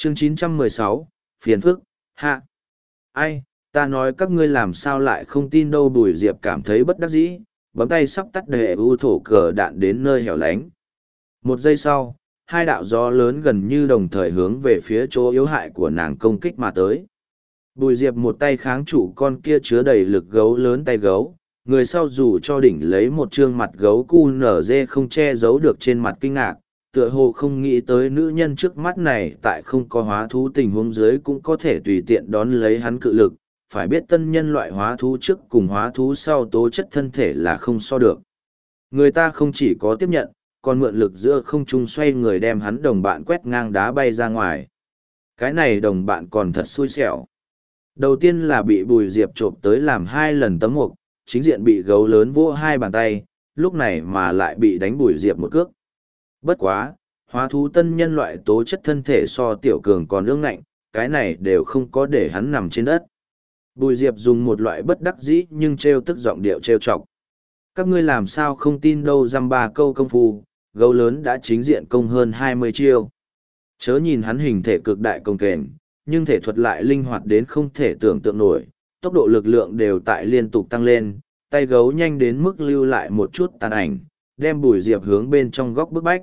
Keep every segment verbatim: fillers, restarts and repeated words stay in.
chương chín trăm mười sáu, phiền phức, hạ. Ai, ta nói các ngươi làm sao lại không tin đâu. Bùi Diệp cảm thấy bất đắc dĩ, bấm tay sắp tắt để ưu thổ cờ đạn đến nơi hẻo lánh. Một giây sau, hai đạo gió lớn gần như đồng thời hướng về phía chỗ yếu hại của nàng công kích mà tới. Bùi Diệp một tay kháng trụ con kia chứa đầy lực gấu lớn tay gấu, người sau dù cho đỉnh lấy một trương mặt gấu cu nở dê không che giấu được trên mặt kinh ngạc, tựa hồ không nghĩ tới nữ nhân trước mắt này tại không có hóa thú tình huống dưới cũng có thể tùy tiện đón lấy hắn cự lực, phải biết tân nhân loại hóa thú trước cùng hóa thú sau tố chất thân thể là không so được. Người ta không chỉ có tiếp nhận, còn mượn lực giữa không trung xoay người đem hắn đồng bạn quét ngang đá bay ra ngoài. Cái này đồng bạn còn thật xui xẻo. Đầu tiên là bị Bùi Diệp trộm tới làm hai lần tấm mục, chính diện bị gấu lớn vỗ hai bàn tay, lúc này mà lại bị đánh Bùi Diệp một cước. Bất quá, hóa thú tân nhân loại tố chất thân thể so tiểu cường còn ương ngạnh, cái này đều không có để hắn nằm trên đất. Bùi Diệp dùng một loại bất đắc dĩ nhưng trêu tức giọng điệu trêu chọc. Các ngươi làm sao không tin đâu, dăm ba câu công phu, gấu lớn đã chính diện công hơn hai mươi chiêu. Chớ nhìn hắn hình thể cực đại công kềnh, nhưng thể thuật lại linh hoạt đến không thể tưởng tượng nổi, tốc độ lực lượng đều tại liên tục tăng lên, tay gấu nhanh đến mức lưu lại một chút tàn ảnh, đem Bùi Diệp hướng bên trong góc bức bách.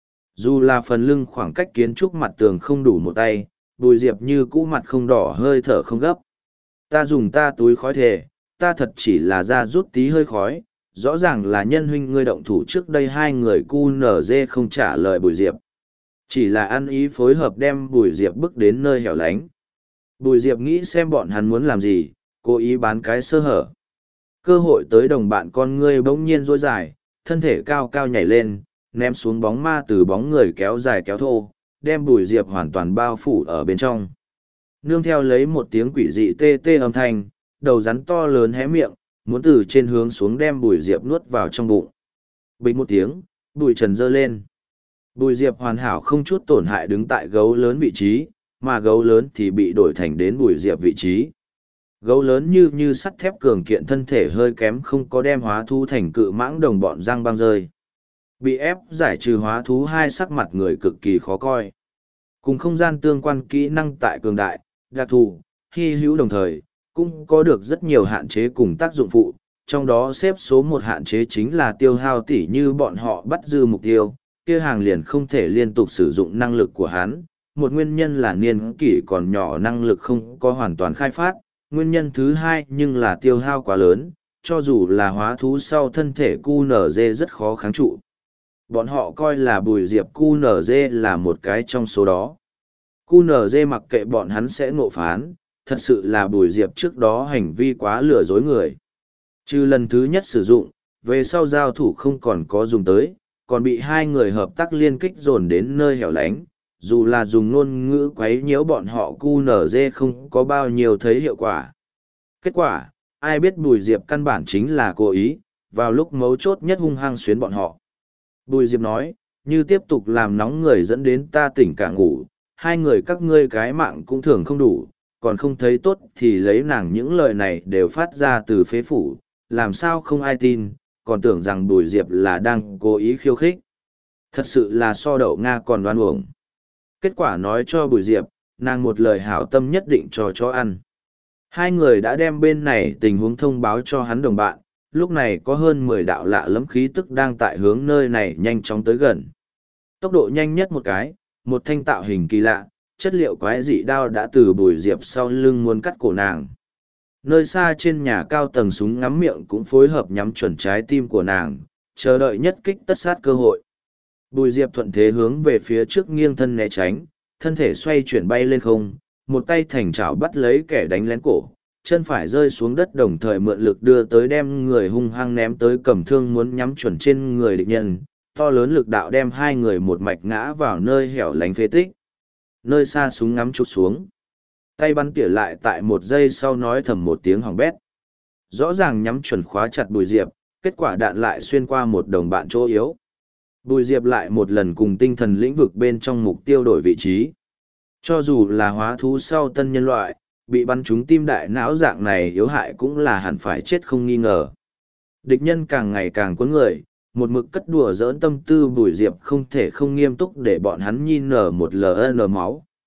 Dù là phần lưng khoảng cách kiến trúc mặt tường không đủ một tay, Bùi Diệp như cũ mặt không đỏ hơi thở không gấp. Ta dùng ta túi khói thề, ta thật chỉ là ra rút tí hơi khói, rõ ràng là nhân huynh ngươi động thủ trước đây hai người cu nở dê không trả lời Bùi Diệp. Chỉ là ăn ý phối hợp đem Bùi Diệp bước đến nơi hẻo lánh. Bùi Diệp nghĩ xem bọn hắn muốn làm gì, cố ý bán cái sơ hở. Cơ hội tới, đồng bạn con ngươi bỗng nhiên rối dài, thân thể cao cao nhảy lên, ném xuống bóng ma từ bóng người kéo dài kéo thô, đem Bùi Diệp hoàn toàn bao phủ ở bên trong. Nương theo lấy một tiếng quỷ dị tê tê âm thanh, đầu rắn to lớn hé miệng, muốn từ trên hướng xuống đem Bùi Diệp nuốt vào trong bụng. Bịch một tiếng, bùi trần giơ lên. Bùi Diệp hoàn hảo không chút tổn hại đứng tại gấu lớn vị trí, mà gấu lớn thì bị đổi thành đến Bùi Diệp vị trí. Gấu lớn như như sắt thép cường kiện thân thể hơi kém không có đem hóa thú thành cự mãng đồng bọn răng băng rơi. Bị ép giải trừ hóa thú hai sắc mặt người cực kỳ khó coi. Cùng không gian tương quan kỹ năng tại cường đại, đặc thù, hy hữu đồng thời, cũng có được rất nhiều hạn chế cùng tác dụng phụ, trong đó xếp số một hạn chế chính là tiêu hao tỉ như bọn họ bắt dư mục tiêu, kia hàng liền không thể liên tục sử dụng năng lực của hắn. Một nguyên nhân là niên kỷ còn nhỏ năng lực không có hoàn toàn khai phát, nguyên nhân thứ hai nhưng là tiêu hao quá lớn, cho dù là hóa thú sau thân thể cu nở dê rất khó kháng trụ. Bọn họ coi là Bùi Diệp cu nở dê là một cái trong số đó. cu nở dê mặc kệ bọn hắn sẽ ngộ phán, thật sự là Bùi Diệp trước đó hành vi quá lừa dối người. Trừ lần thứ nhất sử dụng, về sau giao thủ không còn có dùng tới, còn bị hai người hợp tác liên kích dồn đến nơi hẻo lánh, dù là dùng ngôn ngữ quấy nhiễu bọn họ cu nở dê không có bao nhiêu thấy hiệu quả. Kết quả, ai biết Bùi Diệp căn bản chính là cố ý, vào lúc mấu chốt nhất hung hăng xuyến bọn họ. Bùi Diệp nói, như tiếp tục làm nóng người dẫn đến ta tỉnh cả ngủ, hai người các ngươi cái mạng cũng thường không đủ, còn không thấy tốt thì lấy nàng những lời này đều phát ra từ phế phủ, làm sao không ai tin, còn tưởng rằng Bùi Diệp là đang cố ý khiêu khích. Thật sự là so đậu Nga còn đoan uổng. Kết quả nói cho Bùi Diệp, nàng một lời hảo tâm nhất định cho chó ăn. Hai người đã đem bên này tình huống thông báo cho hắn đồng bạn, lúc này có hơn mười đạo lạ lẫm khí tức đang tại hướng nơi này nhanh chóng tới gần. Tốc độ nhanh nhất một cái, một thanh tạo hình kỳ lạ, chất liệu quái dị đao đã từ Bùi Diệp sau lưng muốn cắt cổ nàng. Nơi xa trên nhà cao tầng súng ngắm miệng cũng phối hợp nhắm chuẩn trái tim của nàng, chờ đợi nhất kích tất sát cơ hội. Bùi Diệp thuận thế hướng về phía trước nghiêng thân né tránh, thân thể xoay chuyển bay lên không, một tay thành chảo bắt lấy kẻ đánh lén cổ, chân phải rơi xuống đất đồng thời mượn lực đưa tới đem người hung hăng ném tới cầm thương muốn nhắm chuẩn trên người địch nhân, to lớn lực đạo đem hai người một mạch ngã vào nơi hẻo lánh phế tích. Nơi xa súng ngắm chụp xuống. Tay bắn tỉa lại tại một giây sau nói thầm một tiếng hỏng bét. Rõ ràng nhắm chuẩn khóa chặt Bùi Diệp, kết quả đạn lại xuyên qua một đồng bạn chỗ yếu. Bùi Diệp lại một lần cùng tinh thần lĩnh vực bên trong mục tiêu đổi vị trí. Cho dù là hóa thú sau tân nhân loại, bị bắn trúng tim đại não dạng này yếu hại cũng là hẳn phải chết không nghi ngờ. Địch nhân càng ngày càng cuốn người, một mực cất đùa giỡn tâm tư Bùi Diệp không thể không nghiêm túc để bọn hắn nhi nở một ln máu,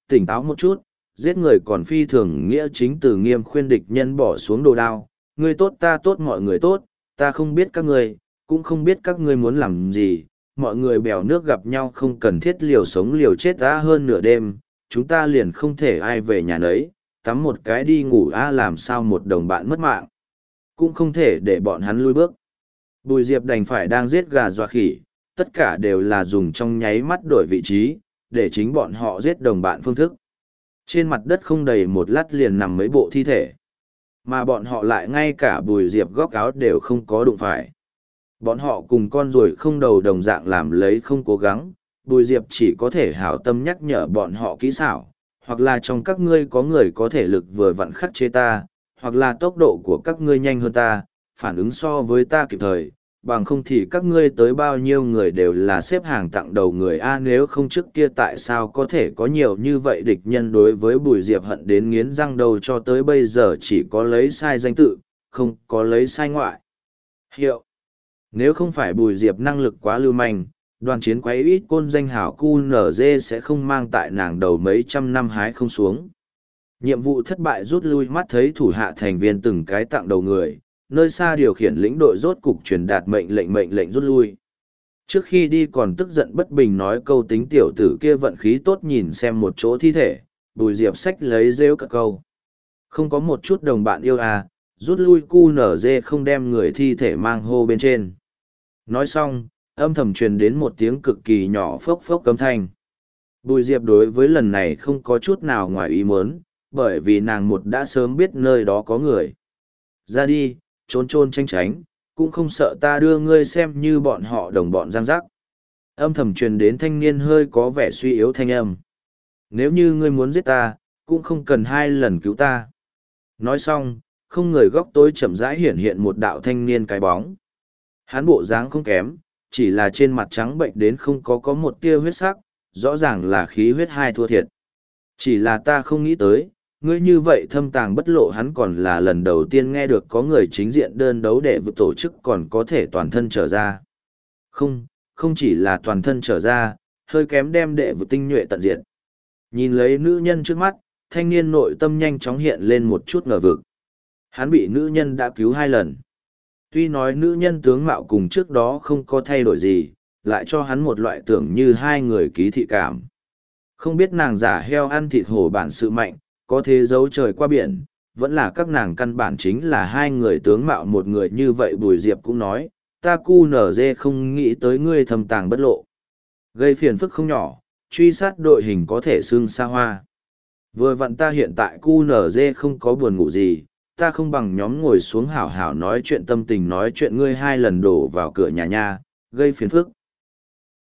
tỉnh táo một chút, giết người còn phi thường nghĩa chính từ nghiêm khuyên địch nhân bỏ xuống đồ đao, ngươi tốt ta tốt mọi người tốt, ta không biết các ngươi, cũng không biết các ngươi muốn làm gì, mọi người bèo nước gặp nhau không cần thiết liều sống liều chết đã hơn nửa đêm, chúng ta liền không thể ai về nhà nấy, tắm một cái đi ngủ a làm sao một đồng bạn mất mạng, cũng không thể để bọn hắn lui bước. Bùi Diệp đành phải đang giết gà dọa khỉ, tất cả đều là dùng trong nháy mắt đổi vị trí, để chính bọn họ giết đồng bạn phương thức. Trên mặt đất không đầy một lát liền nằm mấy bộ thi thể. Mà bọn họ lại ngay cả Bùi Diệp góc áo đều không có đụng phải. Bọn họ cùng con ruồi không đầu đồng dạng làm lấy không cố gắng, Bùi Diệp chỉ có thể hảo tâm nhắc nhở bọn họ kỹ xảo, hoặc là trong các ngươi có người có thể lực vừa vặn khắc chế ta, hoặc là tốc độ của các ngươi nhanh hơn ta, phản ứng so với ta kịp thời, bằng không thì các ngươi tới bao nhiêu người đều là xếp hàng tặng đầu người a nếu không trước kia tại sao có thể có nhiều như vậy địch nhân đối với Bùi Diệp hận đến nghiến răng đầu cho tới bây giờ chỉ có lấy sai danh tự, không có lấy sai ngoại hiệu. Nếu không phải Bùi Diệp năng lực quá lưu manh, đoàn chiến quấy ít côn danh hảo cu nở dê sẽ không mang tại nàng đầu mấy trăm năm hái không xuống. Nhiệm vụ thất bại rút lui mắt thấy thủ hạ thành viên từng cái tặng đầu người, nơi xa điều khiển lĩnh đội rốt cục truyền đạt mệnh lệnh mệnh lệnh rút lui. Trước khi đi còn tức giận bất bình nói câu tính tiểu tử kia vận khí tốt nhìn xem một chỗ thi thể, Bùi Diệp xách lấy rêu cả câu. Không có một chút đồng bạn yêu à, rút lui cu nở dê không đem người thi thể mang hô bên trên. Nói xong, âm thầm truyền đến một tiếng cực kỳ nhỏ phốc phốc cấm thanh. Bùi Diệp đối với lần này không có chút nào ngoài ý muốn, bởi vì nàng một đã sớm biết nơi đó có người. Ra đi, trốn trôn tranh tránh, cũng không sợ ta đưa ngươi xem như bọn họ đồng bọn giang giác. Âm thầm truyền đến thanh niên hơi có vẻ suy yếu thanh âm. Nếu như ngươi muốn giết ta, cũng không cần hai lần cứu ta. Nói xong, không người góc tối chậm rãi hiện hiện một đạo thanh niên cái bóng. Hắn bộ dáng không kém, chỉ là trên mặt trắng bệnh đến không có có một tia huyết sắc, rõ ràng là khí huyết hai thua thiệt. Chỉ là ta không nghĩ tới, ngươi như vậy thâm tàng bất lộ hắn còn là lần đầu tiên nghe được có người chính diện đơn đấu để vượt tổ chức còn có thể toàn thân trở ra. Không, không chỉ là toàn thân trở ra, hơi kém đem đệ vượt tinh nhuệ tận diệt. Nhìn lấy nữ nhân trước mắt, thanh niên nội tâm nhanh chóng hiện lên một chút ngờ vực. Hắn bị nữ nhân đã cứu hai lần. Tuy nói nữ nhân tướng mạo cùng trước đó không có thay đổi gì, lại cho hắn một loại tưởng như hai người ký thị cảm. Không biết nàng giả heo ăn thịt hổ bản sự mạnh, có thế giấu trời qua biển, vẫn là các nàng căn bản chính là hai người tướng mạo một người như vậy. Bùi Diệp cũng nói, ta cu nở dê không nghĩ tới ngươi thầm tàng bất lộ. Gây phiền phức không nhỏ, truy sát đội hình có thể xưng xa hoa. Vừa vặn ta hiện tại cu nở dê không có buồn ngủ gì, ta không bằng nhóm ngồi xuống hảo hảo nói chuyện tâm tình nói chuyện ngươi hai lần đổ vào cửa nhà nha, gây phiền phức.